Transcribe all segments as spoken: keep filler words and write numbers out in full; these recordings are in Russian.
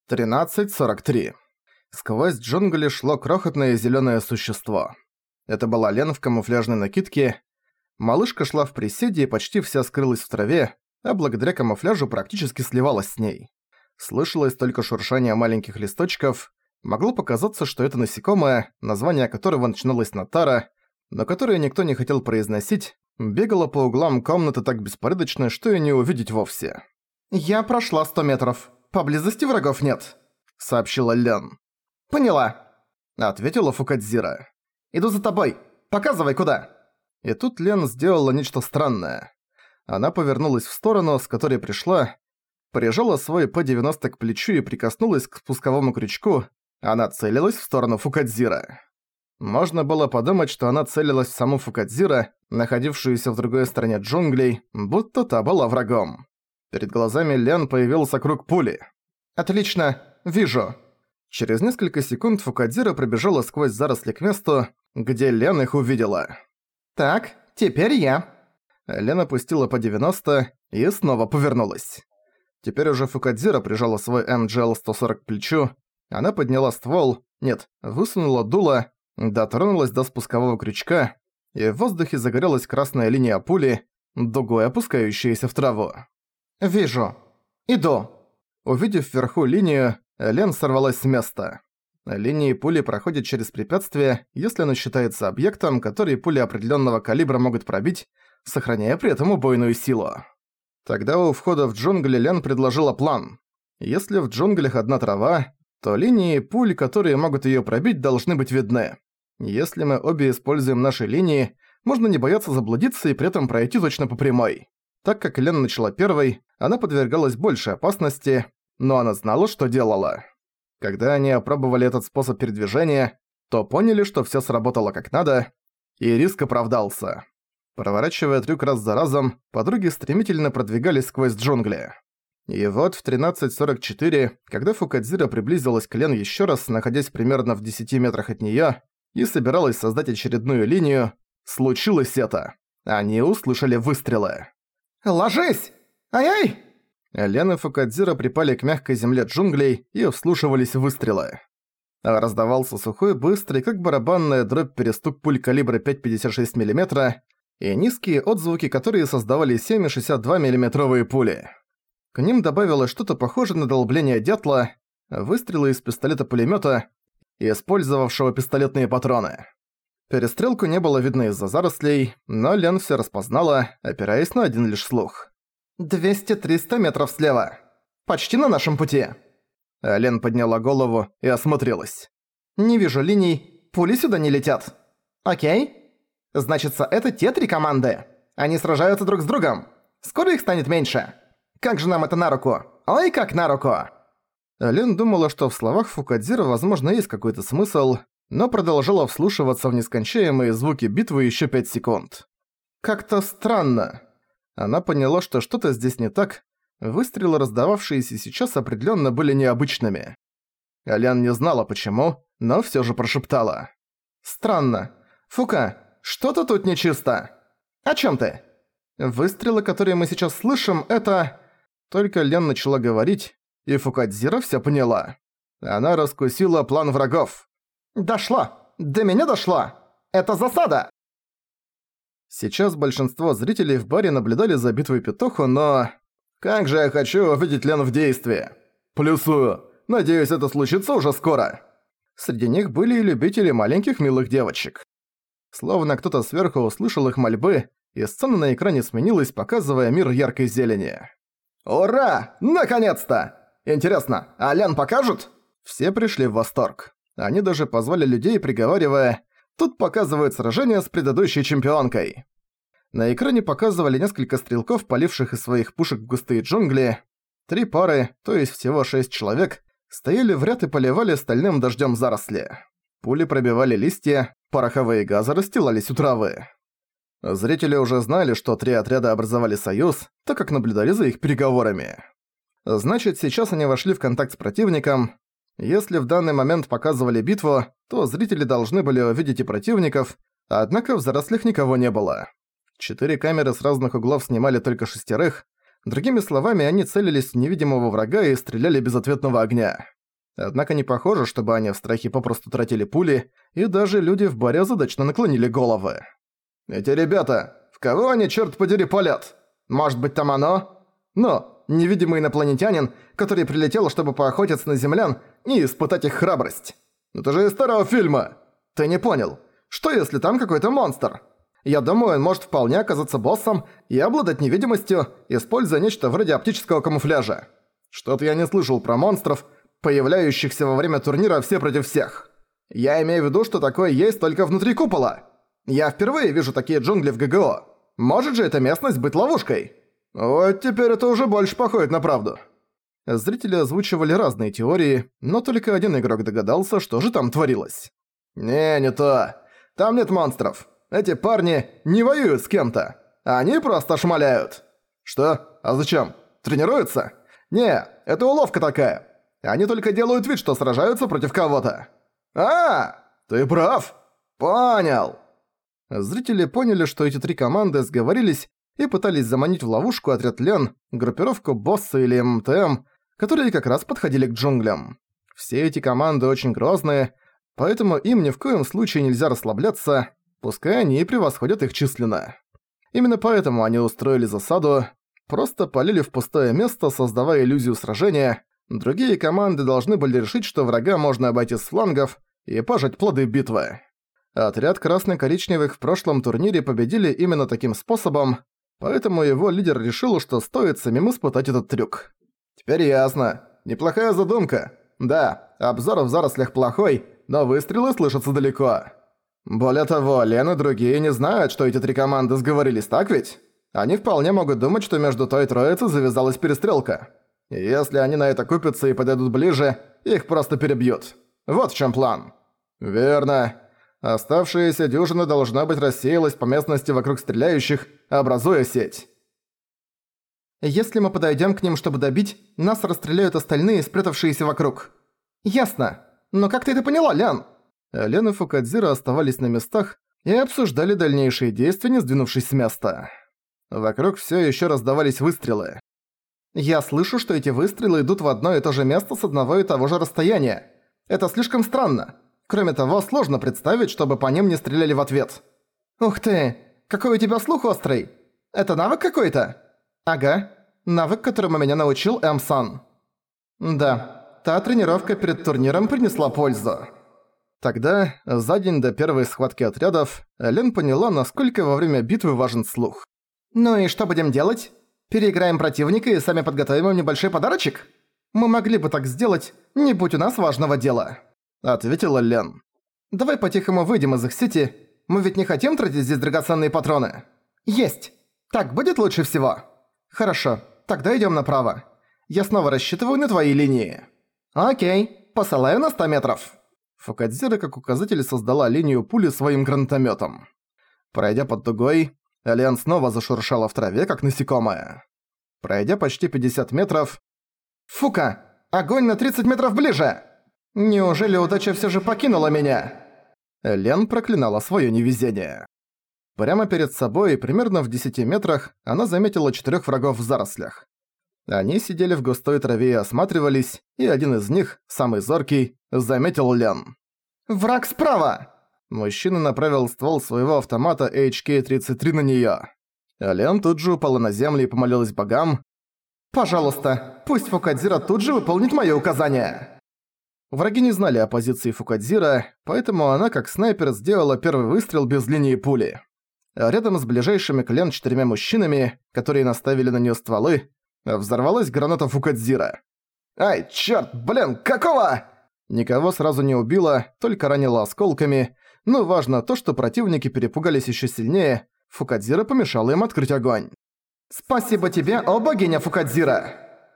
тринадцать сорок три. Сквозь джунгли шло крохотное зелёное существо. Это была Лен в камуфляжной накидке. Малышка шла в приседе и почти вся скрылась в траве, а благодаря камуфляжу практически сливалась с ней. Слышалось только шуршание маленьких листочков. Могло показаться, что это насекомое, название которого начиналось на Тара, но которое никто не хотел произносить, бегало по углам комнаты так беспорядочно, что и не увидеть вовсе. «Я прошла сто метров. Поблизости врагов нет», — сообщила Лен. «Поняла», — ответила Фукадзира. «Иду за тобой. Показывай, куда». И тут Лен сделала нечто странное. Она повернулась в сторону, с которой пришла, прижала свой П девяносто к плечу и прикоснулась к спусковому крючку. Она целилась в сторону Фукадзира. Можно было подумать, что она целилась в саму Фукадзира, находившуюся в другой стороне джунглей, будто та была врагом. Перед глазами Лен появился круг пули. «Отлично, вижу». Через несколько секунд Фукадзира пробежала сквозь заросли к месту, где Лен их увидела. «Так, теперь я». Лен опустила по девяносто и снова повернулась. Теперь уже Фукадзира прижала свой эм джи эл сто сорок к плечу. Она подняла ствол, нет, высунула дуло, дотронулась до спускового крючка, и в воздухе загорелась красная линия пули, дугой опускающаяся в траву. «Вижу. Иду». Увидев вверху линию, Лен сорвалась с места. Линии пули проходят через препятствия, если оно считается объектом, который пули определенного калибра могут пробить, сохраняя при этом убойную силу. Тогда у входа в джунгли Лен предложила план. Если в джунглях одна трава, то линии пуль, которые могут её пробить, должны быть видны. Если мы обе используем наши линии, можно не бояться заблудиться и при этом пройти точно по прямой. Так как Лен начала первой, она подвергалась большей опасности, но она знала, что делала. Когда они опробовали этот способ передвижения, то поняли, что всё сработало как надо, и риск оправдался. Проворачивая трюк раз за разом, подруги стремительно продвигались сквозь джунгли. И вот в тринадцать сорок четыре, когда Фукадзира приблизилась к Лен ещё раз, находясь примерно в десяти метрах от неё, и собиралась создать очередную линию, случилось это. Они услышали выстрелы. «Ложись! Ай-ай!» Лен и Фукадзира припали к мягкой земле джунглей и вслушивались в выстрелы. Раздавался сухой, быстрый, как барабанная дробь перестук пуль калибра пять целых пятьдесят шесть сотых миллиметра и низкие отзвуки, которые создавали семь целых шестьдесят два сотых миллиметровые пули. К ним добавилось что-то похожее на долбление дятла, выстрелы из пистолета-пулемёта, использовавшего пистолетные патроны. Перестрелку не было видно из-за зарослей, но Лен всё распознала, опираясь на один лишь слух. «двести-триста метров слева. Почти на нашем пути». Лен подняла голову и осмотрелась. «Не вижу линий, пули сюда не летят». «Окей. Значится, это те три команды. Они сражаются друг с другом. Скоро их станет меньше. Как же нам это на руку? Ой, как на руку!» Лен думала, что в словах Фукадзира, возможно, есть какой-то смысл, но продолжала вслушиваться в нескончаемые звуки битвы ещё пять секунд. «Как-то странно». Она поняла, что что-то здесь не так. Выстрелы, раздававшиеся сейчас, определённо были необычными. Лен не знала почему, но всё же прошептала. «Странно. Фука, что-то тут нечисто. О чём ты?» «Выстрелы, которые мы сейчас слышим, это...» Только Лен начала говорить, и Фукадзира всё поняла. Она раскусила план врагов. «Дошло! До меня дошло! Это засада!» Сейчас большинство зрителей в баре наблюдали за битвой Петуху, но... «Как же я хочу увидеть Лен в действии!» «Плюсую! Надеюсь, это случится уже скоро!» Среди них были и любители маленьких милых девочек. Словно кто-то сверху услышал их мольбы, и сцена на экране сменилась, показывая мир яркой зелени. «Ура! Наконец-то! Интересно, а Лен покажут?» Все пришли в восторг. Они даже позвали людей, приговаривая: «Тут показывают сражение с предыдущей чемпионкой». На экране показывали несколько стрелков, паливших из своих пушек в густые джунгли. Три пары, то есть всего шесть человек, стояли в ряд и поливали стальным дождём заросли. Пули пробивали листья, пороховые газы расстилались у травы. Зрители уже знали, что три отряда образовали союз, так как наблюдали за их переговорами. Значит, сейчас они вошли в контакт с противником. Если в данный момент показывали битву, то зрители должны были увидеть и противников, однако в зарослях никого не было. Четыре камеры с разных углов снимали только шестерых. Другими словами, они целились в невидимого врага и стреляли без ответного огня. Однако не похоже, чтобы они в страхе попросту тратили пули, и даже люди в баре задачно наклонили головы. «Эти ребята, в кого они, чёрт подери, палят? Может быть, там оно? Но, невидимый инопланетянин, который прилетел, чтобы поохотиться на землян и испытать их храбрость. Это же из старого фильма! Ты не понял? Что если там какой-то монстр? Я думаю, он может вполне оказаться боссом и обладать невидимостью, используя нечто вроде оптического камуфляжа. Что-то я не слышал про монстров, появляющихся во время турнира «Все против всех». Я имею в виду, что такое есть только внутри купола. Я впервые вижу такие джунгли в ГГО. Может же эта местность быть ловушкой? Вот теперь это уже больше походит на правду». Зрители озвучивали разные теории, но только один игрок догадался, что же там творилось. «Не, не то. Там нет монстров. Эти парни не воюют с кем-то. Они просто шмаляют». «Что? А зачем? Тренируются?» «Не, это уловка такая. Они только делают вид, что сражаются против кого-то». «А, ты прав. Понял». Зрители поняли, что эти три команды сговорились и пытались заманить в ловушку отряд Лен, группировку Босса или эм тэ эм, которые как раз подходили к джунглям. Все эти команды очень грозные, поэтому им ни в коем случае нельзя расслабляться, пускай они и превосходят их численно. Именно поэтому они устроили засаду, просто полили в пустое место, создавая иллюзию сражения. Другие команды должны были решить, что врага можно обойти с флангов и пожать плоды битвы. Отряд красно-коричневых в прошлом турнире победили именно таким способом, поэтому его лидер решил, что стоит самим испытать этот трюк. Теперь ясно. Неплохая задумка. Да, обзор в зарослях плохой, но выстрелы слышатся далеко. Более того, Лен и другие не знают, что эти три команды сговорились, так ведь? Они вполне могут думать, что между той троицей завязалась перестрелка. И если они на это купятся и подойдут ближе, их просто перебьют. Вот в чем план. Верно. Оставшаяся дюжина должна быть рассеялась по местности вокруг стреляющих, образуя сеть. Если мы подойдем к ним, чтобы добить, нас расстреляют остальные, спрятавшиеся вокруг. Ясно. Но как ты это поняла, Лян? Лен и Фукадзира оставались на местах и обсуждали дальнейшие действия, не сдвинувшись с места. Вокруг все еще раздавались выстрелы. Я слышу, что эти выстрелы идут в одно и то же место с одного и того же расстояния. Это слишком странно. Кроме того, сложно представить, чтобы по ним не стреляли в ответ. Ух ты, какой у тебя слух острый. Это навык какой-то? Ага, навык, которому меня научил Эм-сан. Да, та тренировка перед турниром принесла пользу. Тогда, за день до первой схватки отрядов, Лен поняла, насколько во время битвы важен слух. «Ну и что будем делать? Переиграем противника и сами подготовим им небольшой подарочек? Мы могли бы так сделать, не будь у нас важного дела», — ответила Лен. «Давай по-тихому выйдем из их сети. Мы ведь не хотим тратить здесь драгоценные патроны». «Есть. Так будет лучше всего». «Хорошо, тогда идём направо. Я снова рассчитываю на твои линии». «Окей, посылаю на сто метров». Фукадзира как указатель создала линию пули своим гранатомётом. Пройдя под дугой, Лен снова зашуршала в траве, как насекомое. Пройдя почти пятьдесят метров... «Фука! Огонь на тридцать метров ближе! Неужели удача всё же покинула меня?» Лен проклинала своё невезение. Прямо перед собой, примерно в десяти метрах, она заметила четырёх врагов в зарослях. Они сидели в густой траве и осматривались, и один из них, самый зоркий, заметил Лен. «Враг справа!» Мужчина направил ствол своего автомата эйч кей тридцать три на неё. А Лен тут же упала на землю и помолилась богам. «Пожалуйста, пусть Фукадзира тут же выполнит моё указание!» Враги не знали о позиции Фукадзира, поэтому она как снайпер сделала первый выстрел без линии пули. А рядом с ближайшими к Лен четырьмя мужчинами, которые наставили на неё стволы, взорвалась граната Фукадзира. «Ай, чёрт, блин, какого?» Никого сразу не убило, только ранило осколками, но важно то, что противники перепугались ещё сильнее, Фукадзира помешала им открыть огонь. «Спасибо тебе, о богиня Фукадзира!»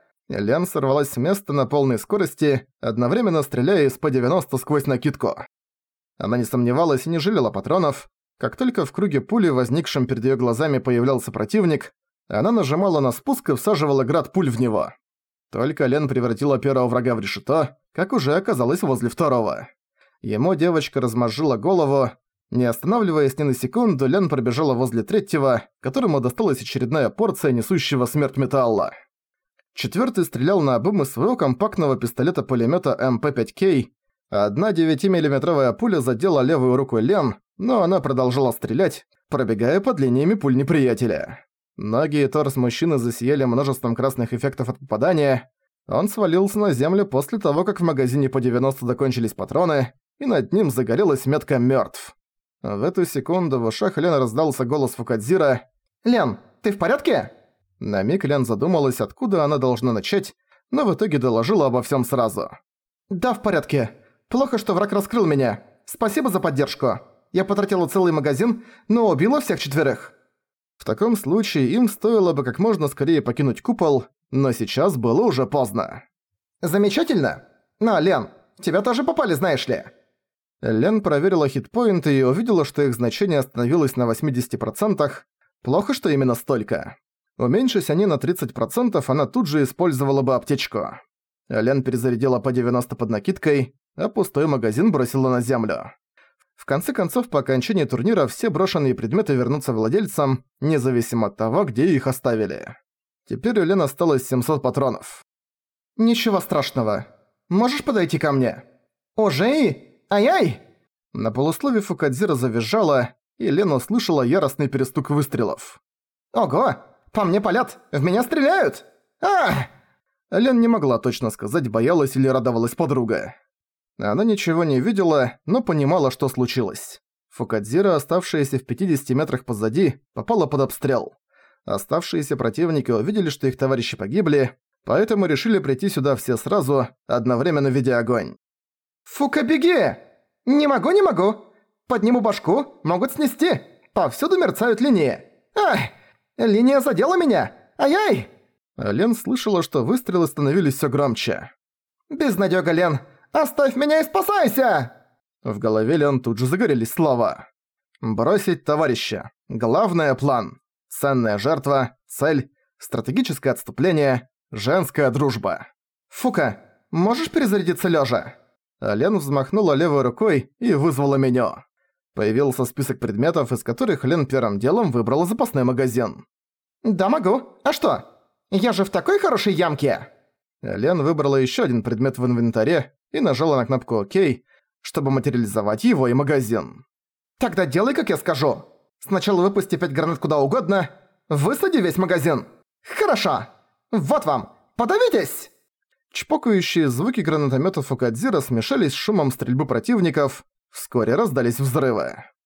Лен сорвалась с места на полной скорости, одновременно стреляя из пэ девяносто сквозь накидку. Она не сомневалась и не жалела патронов. Как только в круге пули, возникшем перед её глазами, появлялся противник, она нажимала на спуск и всаживала град пуль в него. Только Лен превратила первого врага в решето, как уже оказалось возле второго. Ему девочка размозжила голову. Не останавливаясь ни на секунду, Лен пробежала возле третьего, которому досталась очередная порция несущего смерть металла. Четвёртый стрелял наобум из своего компактного пистолета-пулемёта эм пэ пять кей. Одна девятимиллиметровая пуля задела левую руку Лен, но она продолжала стрелять, пробегая под линиями пуль неприятеля. Ноги и торс мужчины засияли множеством красных эффектов от попадания. Он свалился на землю после того, как в магазине по девяносто закончились патроны, и над ним загорелась метка «Мёртв». В эту секунду в ушах Лен раздался голос Фукадзира. «Лен, ты в порядке?» На миг Лен задумалась, откуда она должна начать, но в итоге доложила обо всем сразу. «Да, в порядке. Плохо, что враг раскрыл меня. Спасибо за поддержку. Я потратила целый магазин, но убила всех четверых». В таком случае им стоило бы как можно скорее покинуть купол, но сейчас было уже поздно. «Замечательно. Но, Лен, тебя тоже попали, знаешь ли?» Лен проверила хитпоинты и увидела, что их значение остановилось на восемьдесят процентов. Плохо, что именно столько. Уменьшись они на тридцать процентов, она тут же использовала бы аптечку. Лен перезарядила по девяносто под накидкой, а пустой магазин бросила на землю. В конце концов, по окончании турнира все брошенные предметы вернутся владельцам, независимо от того, где их оставили. Теперь у Лен осталось семьсот патронов. «Ничего страшного. Можешь подойти ко мне?» «Уже? Ай-ай!» На полуслове Фукадзира завизжала, и Лен услышала яростный перестук выстрелов. «Ого! По мне палят! В меня стреляют! а Лен не могла точно сказать, боялась или радовалась подруга. Она ничего не видела, но понимала, что случилось. Фукадзира, оставшаяся в пятидесяти метрах позади, попала под обстрел. Оставшиеся противники увидели, что их товарищи погибли, поэтому решили прийти сюда все сразу, одновременно ведя огонь. «Фука, беги! Не могу, не могу! Подниму башку, могут снести! Повсюду мерцают линии! Ай! Линия задела меня! Ай-яй!» Лен слышала, что выстрелы становились всё громче. «Безнадёга, Лен! Оставь меня и спасайся!» В голове Лен тут же загорелись слова. «Бросить товарища. Главное — план. Ценная жертва. Цель. Стратегическое отступление. Женская дружба. Фука, можешь перезарядиться лёжа?» Лен взмахнула левой рукой и вызвала меню. Появился список предметов, из которых Лен первым делом выбрала запасной магазин. «Да, могу. А что? Я же в такой хорошей ямке!» Лен выбрала ещё один предмет в инвентаре и нажала на кнопку «Ок», чтобы материализовать его и магазин. «Тогда делай, как я скажу. Сначала выпусти пять гранат куда угодно, высади весь магазин. Хорошо. Вот вам. Подавитесь!» Чпокающие звуки гранатомётов Фукадзира смешались с шумом стрельбы противников. Вскоре раздались взрывы.